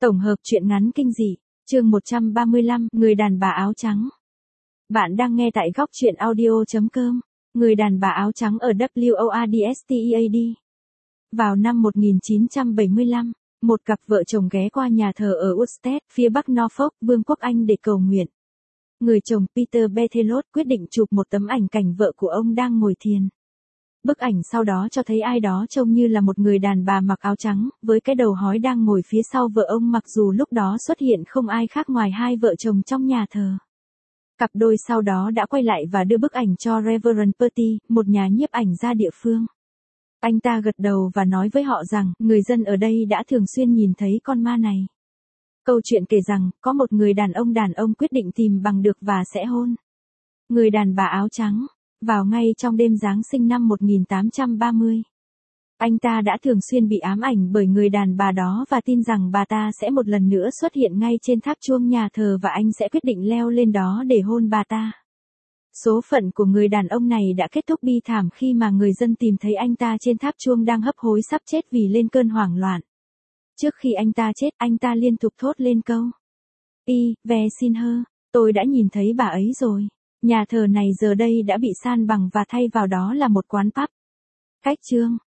Tổng hợp truyện ngắn kinh dị, chương 135, người đàn bà áo trắng. Bạn đang nghe tại góc truyện audio.com. Người đàn bà áo trắng ở WORDSTEAD. Vào năm 1975, một cặp vợ chồng ghé qua nhà thờ ở Worcester, phía bắc Norfolk, Vương quốc Anh để cầu nguyện. Người chồng Peter Berthelot quyết định chụp một tấm ảnh cảnh vợ của ông đang ngồi thiền. Bức ảnh sau đó cho thấy ai đó trông như là một người đàn bà mặc áo trắng, với cái đầu hói đang ngồi phía sau vợ ông, mặc dù lúc đó xuất hiện không ai khác ngoài hai vợ chồng trong nhà thờ. Cặp đôi sau đó đã quay lại và đưa bức ảnh cho Reverend Perty, một nhà nhiếp ảnh gia địa phương. Anh ta gật đầu và nói với họ rằng, người dân ở đây đã thường xuyên nhìn thấy con ma này. Câu chuyện kể rằng, có một người đàn ông quyết định tìm bằng được và sẽ hôn người đàn bà áo trắng. Vào ngay trong đêm Giáng sinh năm 1830, anh ta đã thường xuyên bị ám ảnh bởi người đàn bà đó và tin rằng bà ta sẽ một lần nữa xuất hiện ngay trên tháp chuông nhà thờ và anh sẽ quyết định leo lên đó để hôn bà ta. Số phận của người đàn ông này đã kết thúc bi thảm khi mà người dân tìm thấy anh ta trên tháp chuông đang hấp hối sắp chết vì lên cơn hoảng loạn. Trước khi anh ta chết, anh ta liên tục thốt lên câu: "Ve xin hơ, tôi đã nhìn thấy bà ấy rồi." Nhà thờ này giờ đây đã bị san bằng và thay vào đó là một quán pub. Cách chương